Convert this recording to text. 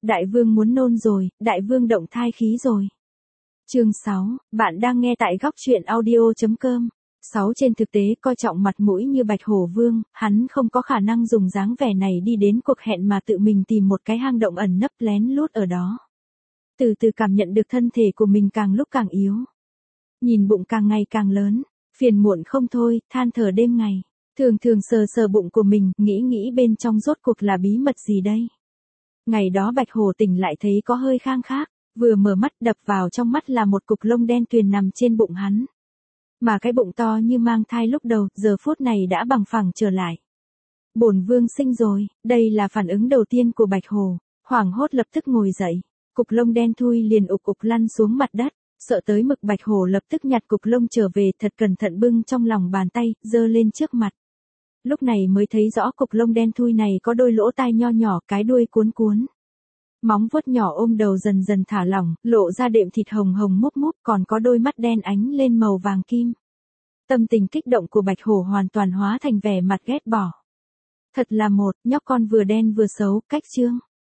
Đại vương muốn nôn rồi, đại vương động thai khí rồi. Chương 6, bạn đang nghe tại góc truyện audio.com. 6 Trên thực tế coi trọng mặt mũi như Bạch Hổ Vương, hắn không có khả năng dùng dáng vẻ này đi đến cuộc hẹn mà tự mình tìm một cái hang động ẩn nấp lén lút ở đó. Từ từ cảm nhận được thân thể của mình càng lúc càng yếu. Nhìn bụng càng ngày càng lớn, phiền muộn không thôi, than thở đêm ngày. Thường thường sờ sờ bụng của mình, nghĩ bên trong rốt cuộc là bí mật gì đây. Ngày đó Bạch Hổ tỉnh lại thấy có hơi khang khác, vừa mở mắt đập vào trong mắt là một cục lông đen tuyền nằm trên bụng hắn. Mà cái bụng to như mang thai lúc đầu, giờ phút này đã bằng phẳng trở lại. Bổn vương sinh rồi, đây là phản ứng đầu tiên của Bạch Hổ, hoảng hốt lập tức ngồi dậy. Cục lông đen thui liền ục lăn xuống mặt đất, sợ tới mực Bạch Hổ lập tức nhặt cục lông trở về thật cẩn thận bưng trong lòng bàn tay, giơ lên trước mặt. Lúc này mới thấy rõ cục lông đen thui này có đôi lỗ tai nho nhỏ, cái đuôi cuốn cuốn. Móng vuốt nhỏ ôm đầu dần dần thả lỏng, lộ ra đệm thịt hồng hồng múp múp, còn có đôi mắt đen ánh lên màu vàng kim. Tâm tình kích động của Bạch Hổ hoàn toàn hóa thành vẻ mặt ghét bỏ. Thật là một nhóc con vừa đen vừa xấu, cách trương.